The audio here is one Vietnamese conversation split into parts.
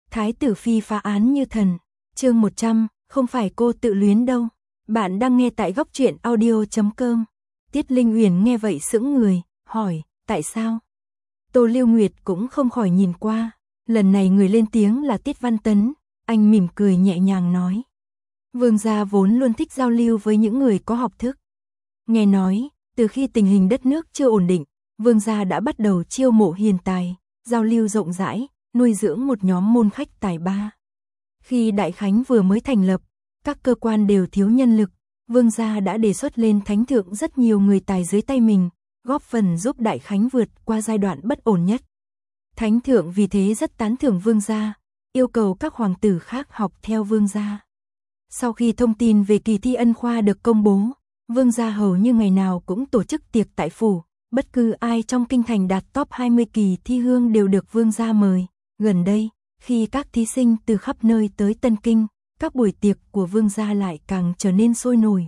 Thái tử phi phá án như thần. Chương 100, không phải cô tự luyến đâu. Bạn đang nghe tại góc truyện audio.com. Tiết Linh Uyển nghe vậy sững người, hỏi, tại sao? Tô Lưu Nguyệt cũng không khỏi nhìn qua. Lần này người lên tiếng là Tiết Văn Tấn. Anh mỉm cười nhẹ nhàng nói. Vương gia vốn luôn thích giao lưu với những người có học thức. Nghe nói, từ khi tình hình đất nước chưa ổn định, Vương gia đã bắt đầu chiêu mộ hiền tài, giao lưu rộng rãi, nuôi dưỡng một nhóm môn khách tài ba. Khi Đại Khánh vừa mới thành lập, các cơ quan đều thiếu nhân lực, Vương gia đã đề xuất lên thánh thượng rất nhiều người tài dưới tay mình, góp phần giúp Đại Khánh vượt qua giai đoạn bất ổn nhất. Thánh thượng vì thế rất tán thưởng Vương gia, yêu cầu các hoàng tử khác học theo Vương gia. Sau khi thông tin về kỳ thi ân khoa được công bố, Vương gia hầu như ngày nào cũng tổ chức tiệc tại phủ, bất cứ ai trong kinh thành đạt top 20 kỳ thi hương đều được Vương gia mời. Gần đây, khi các thí sinh từ khắp nơi tới Tân Kinh, các buổi tiệc của Vương gia lại càng trở nên sôi nổi.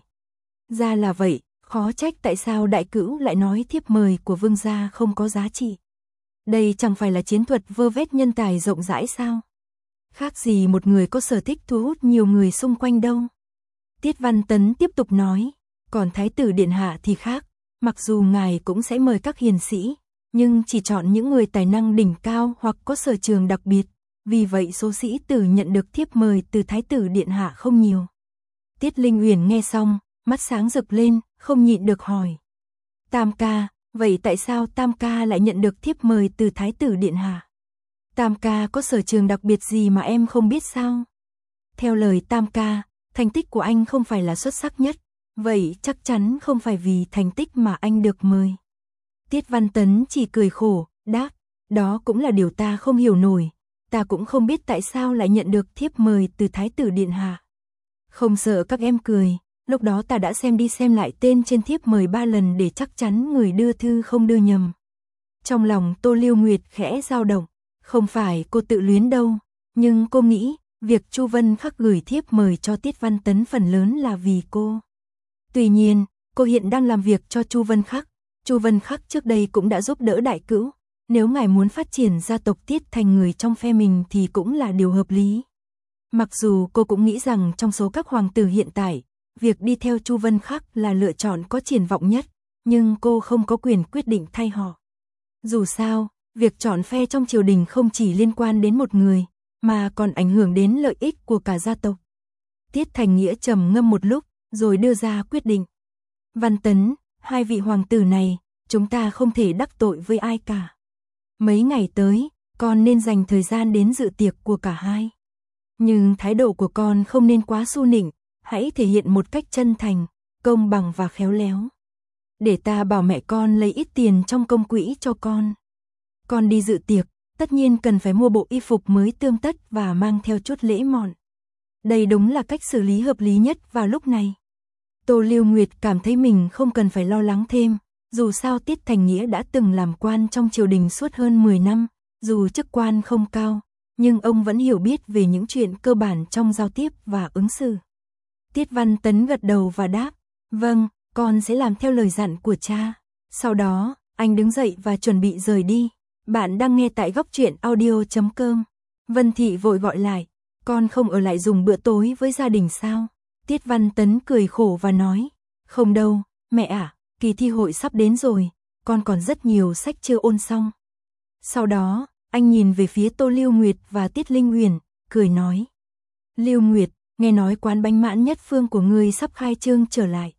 Ra là vậy, khó trách tại sao đại cữu lại nói thiếp mời của Vương gia không có giá trị. Đây chẳng phải là chiến thuật vơ vét nhân tài rộng rãi sao? Khác gì một người có sở thích thu hút nhiều người xung quanh đâu. Tiết Văn Tấn tiếp tục nói, còn Thái tử Điện Hạ thì khác, mặc dù ngài cũng sẽ mời các hiền sĩ, nhưng chỉ chọn những người tài năng đỉnh cao hoặc có sở trường đặc biệt, vì vậy số sĩ tử nhận được thiếp mời từ Thái tử Điện Hạ không nhiều. Tiết Linh Uyển nghe xong, mắt sáng rực lên, không nhịn được hỏi. Tam ca, vậy tại sao Tam ca lại nhận được thiếp mời từ Thái tử Điện Hạ? Tam ca có sở trường đặc biệt gì mà em không biết sao? Theo lời Tam ca, thành tích của anh không phải là xuất sắc nhất, vậy chắc chắn không phải vì thành tích mà anh được mời. Tiết Văn Tấn chỉ cười khổ, đáp, đó cũng là điều ta không hiểu nổi, ta cũng không biết tại sao lại nhận được thiếp mời từ Thái tử Điện Hạ. Không sợ các em cười, lúc đó ta đã xem đi xem lại tên trên thiếp mời 3 lần để chắc chắn người đưa thư không đưa nhầm. Trong lòng Tô Lưu Nguyệt khẽ dao động, không phải cô tự luyến đâu, nhưng cô nghĩ, việc Chu Vân Khắc gửi thiếp mời cho Tiết Văn Tấn phần lớn là vì cô. Tuy nhiên, cô hiện đang làm việc cho Chu Vân Khắc. Chu Vân Khắc trước đây cũng đã giúp đỡ đại cữu, nếu ngài muốn phát triển gia tộc Tiết thành người trong phe mình thì cũng là điều hợp lý. Mặc dù cô cũng nghĩ rằng trong số các hoàng tử hiện tại, việc đi theo Chu Vân Khắc là lựa chọn có triển vọng nhất, nhưng cô không có quyền quyết định thay họ. Dù sao, việc chọn phe trong triều đình không chỉ liên quan đến một người, mà còn ảnh hưởng đến lợi ích của cả gia tộc. Tiết Thành Nghĩa trầm ngâm một lúc, rồi đưa ra quyết định. Văn Tấn, hai vị hoàng tử này, chúng ta không thể đắc tội với ai cả. Mấy ngày tới, con nên dành thời gian đến dự tiệc của cả hai. Nhưng thái độ của con không nên quá su nịnh, hãy thể hiện một cách chân thành, công bằng và khéo léo. Để ta bảo mẹ con lấy ít tiền trong công quỹ cho con. Con đi dự tiệc, tất nhiên cần phải mua bộ y phục mới tươm tất và mang theo chút lễ mọn. Đây đúng là cách xử lý hợp lý nhất vào lúc này. Tô Lưu Nguyệt cảm thấy mình không cần phải lo lắng thêm, dù sao Tiết Thành Nghĩa đã từng làm quan trong triều đình suốt hơn 10 năm, dù chức quan không cao, nhưng ông vẫn hiểu biết về những chuyện cơ bản trong giao tiếp và ứng xử. Tiết Văn Tấn gật đầu và đáp, vâng, con sẽ làm theo lời dặn của cha. Sau đó, anh đứng dậy và chuẩn bị rời đi. Bạn đang nghe tại góc truyện audio.com. Vân Thị vội gọi lại, con không ở lại dùng bữa tối với gia đình sao? Tiết Văn Tấn cười khổ và nói, không đâu, mẹ ạ, kỳ thi hội sắp đến rồi, con còn rất nhiều sách chưa ôn xong. Sau đó, anh nhìn về phía Tô Lưu Nguyệt và Tiết Linh Uyển, cười nói, Lưu Nguyệt, nghe nói quán bánh Mãn Nhất Phương của ngươi sắp khai trương trở lại.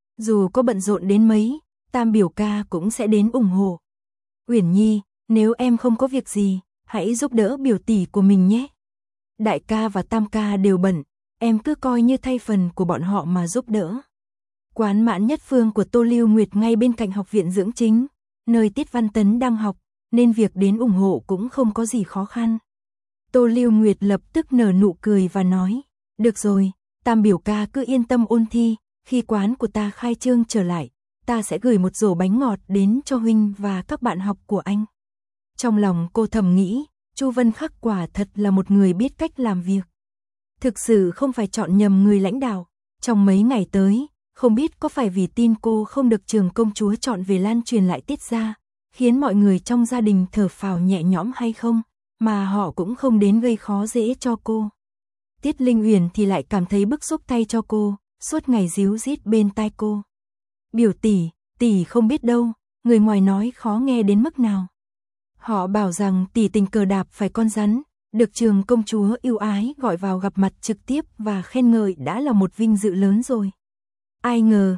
Dù có bận rộn đến mấy, Tam biểu ca cũng sẽ đến ủng hộ. Uyển Nhi, nếu em không có việc gì, hãy giúp đỡ biểu tỷ của mình nhé. Đại ca và Tam ca đều bận, em cứ coi như thay phần của bọn họ mà giúp đỡ. Quán Mãn Nhất Phương của Tô Lưu Nguyệt ngay bên cạnh học viện dưỡng chính, nơi Tiết Văn Tấn đang học, nên việc đến ủng hộ cũng không có gì khó khăn. Tô Lưu Nguyệt lập tức nở nụ cười và nói, được rồi, Tam biểu ca cứ yên tâm ôn thi, khi quán của ta khai trương trở lại, ta sẽ gửi một rổ bánh ngọt đến cho huynh và các bạn học của anh. Trong lòng cô thầm nghĩ, Chu Vân Khắc quả thật là một người biết cách làm việc. Thực sự không phải chọn nhầm người lãnh đạo. Trong mấy ngày tới, không biết có phải vì tin cô không được Trường công chúa chọn về lan truyền lại tiết ra, khiến mọi người trong gia đình thở phào nhẹ nhõm hay không, mà họ cũng không đến gây khó dễ cho cô. Tiết Linh Uyển thì lại cảm thấy bức xúc thay cho cô, suốt ngày díu dít bên tai cô. Biểu tỷ không biết đâu, người ngoài nói khó nghe đến mức nào. Họ bảo rằng tỷ tình cờ đạp phải con rắn, được Trường công chúa yêu ái gọi vào gặp mặt trực tiếp và khen ngợi đã là một vinh dự lớn rồi. Ai ngờ,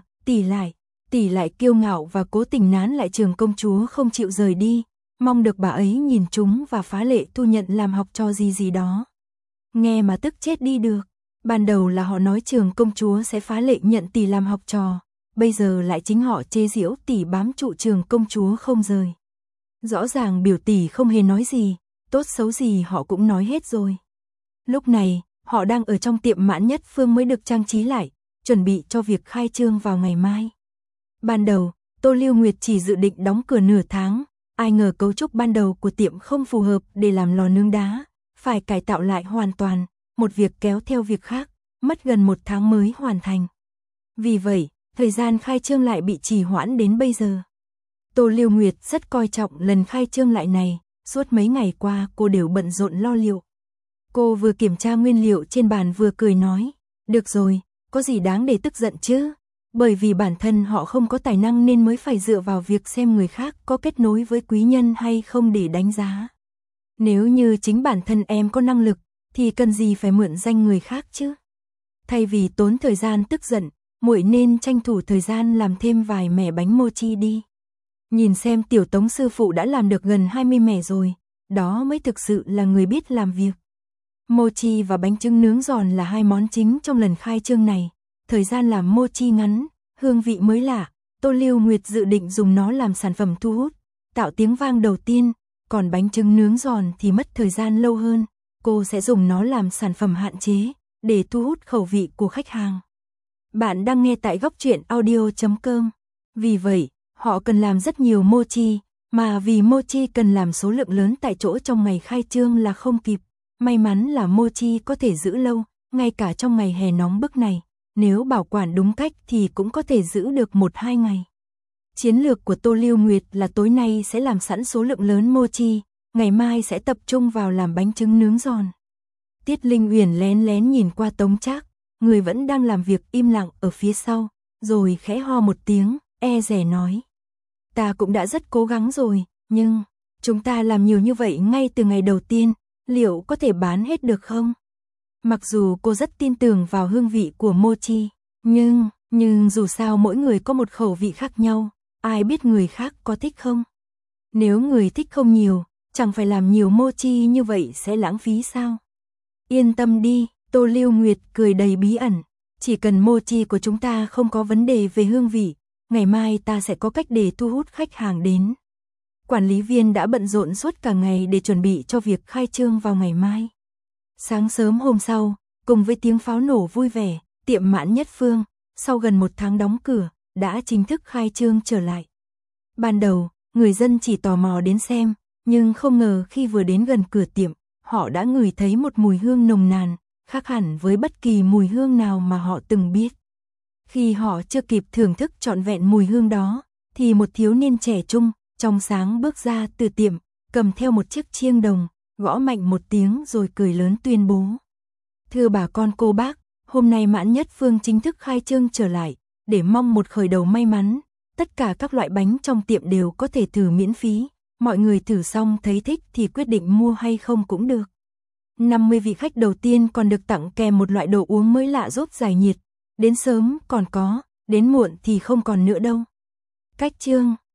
tỷ lại kiêu ngạo và cố tình nán lại Trường công chúa không chịu rời đi, mong được bà ấy nhìn chúng và phá lệ thu nhận làm học trò gì đó. Nghe mà tức chết đi được, ban đầu là họ nói Trường công chúa sẽ phá lệ nhận tỷ làm học trò, bây giờ lại chính họ chế giễu tỷ bám trụ Trường công chúa không rời. Rõ ràng biểu tỷ không hề nói gì, tốt xấu gì họ cũng nói hết rồi. Lúc này, họ đang ở trong tiệm Mãn Nhất Phương mới được trang trí lại, chuẩn bị cho việc khai trương vào ngày mai. Ban đầu, Tô Lưu Nguyệt chỉ dự định đóng cửa nửa tháng, ai ngờ cấu trúc ban đầu của tiệm không phù hợp để làm lò nướng đá, phải cải tạo lại hoàn toàn, một việc kéo theo việc khác, mất gần 1 tháng mới hoàn thành. Vì vậy, thời gian khai trương lại bị trì hoãn đến bây giờ. Tô Lưu Nguyệt rất coi trọng lần khai trương lại này, suốt mấy ngày qua cô đều bận rộn lo liệu. Cô vừa kiểm tra nguyên liệu trên bàn vừa cười nói, được rồi, có gì đáng để tức giận chứ, bởi vì bản thân họ không có tài năng nên mới phải dựa vào việc xem người khác có kết nối với quý nhân hay không để đánh giá. Nếu như chính bản thân em có năng lực, thì cần gì phải mượn danh người khác chứ. Thay vì tốn thời gian tức giận, muội nên tranh thủ thời gian làm thêm vài mẻ bánh mochi đi. Nhìn xem Tiểu Tống sư phụ đã làm được gần 20 mẻ rồi, đó mới thực sự là người biết làm việc. Mochi và bánh trứng nướng giòn là 2 món chính trong lần khai trương này. Thời gian làm mochi ngắn, hương vị mới lạ, Tô Lưu Nguyệt dự định dùng nó làm sản phẩm thu hút, tạo tiếng vang đầu tiên, còn bánh trứng nướng giòn thì mất thời gian lâu hơn, cô sẽ dùng nó làm sản phẩm hạn chế, để thu hút khẩu vị của khách hàng. Bạn đang nghe tại góc truyện audio.com. Vì vậy, họ cần làm rất nhiều mochi, mà vì mochi cần làm số lượng lớn tại chỗ trong ngày khai trương là không kịp. May mắn là mochi có thể giữ lâu, ngay cả trong ngày hè nóng bức này, nếu bảo quản đúng cách thì cũng có thể giữ được 1-2 ngày. Chiến lược của Tô Lưu Nguyệt là tối nay sẽ làm sẵn số lượng lớn mochi, ngày mai sẽ tập trung vào làm bánh trứng nướng giòn. Tiết Linh Uyển lén lén nhìn qua Tống Trác, người vẫn đang làm việc im lặng ở phía sau, rồi khẽ ho một tiếng, e dè nói. Ta cũng đã rất cố gắng rồi, nhưng chúng ta làm nhiều như vậy ngay từ ngày đầu tiên, liệu có thể bán hết được không? Mặc dù cô rất tin tưởng vào hương vị của mochi, nhưng dù sao mỗi người có một khẩu vị khác nhau, ai biết người khác có thích không? Nếu người thích không nhiều, chẳng phải làm nhiều mochi như vậy sẽ lãng phí sao? Yên tâm đi, Tô Lưu Nguyệt cười đầy bí ẩn, chỉ cần mochi của chúng ta không có vấn đề về hương vị, ngày mai ta sẽ có cách để thu hút khách hàng đến. Quản lý viên đã bận rộn suốt cả ngày để chuẩn bị cho việc khai trương vào ngày mai. Sáng sớm hôm sau, cùng với tiếng pháo nổ vui vẻ, tiệm Mãn Nhất Phương, sau gần 1 tháng đóng cửa, đã chính thức khai trương trở lại. Ban đầu, người dân chỉ tò mò đến xem, nhưng không ngờ khi vừa đến gần cửa tiệm, họ đã ngửi thấy một mùi hương nồng nàn, khác hẳn với bất kỳ mùi hương nào mà họ từng biết. Khi họ chưa kịp thưởng thức trọn vẹn mùi hương đó, thì một thiếu niên trẻ trung, trong sáng bước ra từ tiệm, cầm theo một chiếc chiêng đồng, gõ mạnh một tiếng rồi cười lớn tuyên bố. Thưa bà con cô bác, hôm nay Mãn Nhất Phương chính thức khai trương trở lại, để mong một khởi đầu may mắn, tất cả các loại bánh trong tiệm đều có thể thử miễn phí, mọi người thử xong thấy thích thì quyết định mua hay không cũng được. 50 vị khách đầu tiên còn được tặng kèm một loại đồ uống mới lạ giúp giải nhiệt, đến sớm còn có, đến muộn thì không còn nữa đâu. Cách chương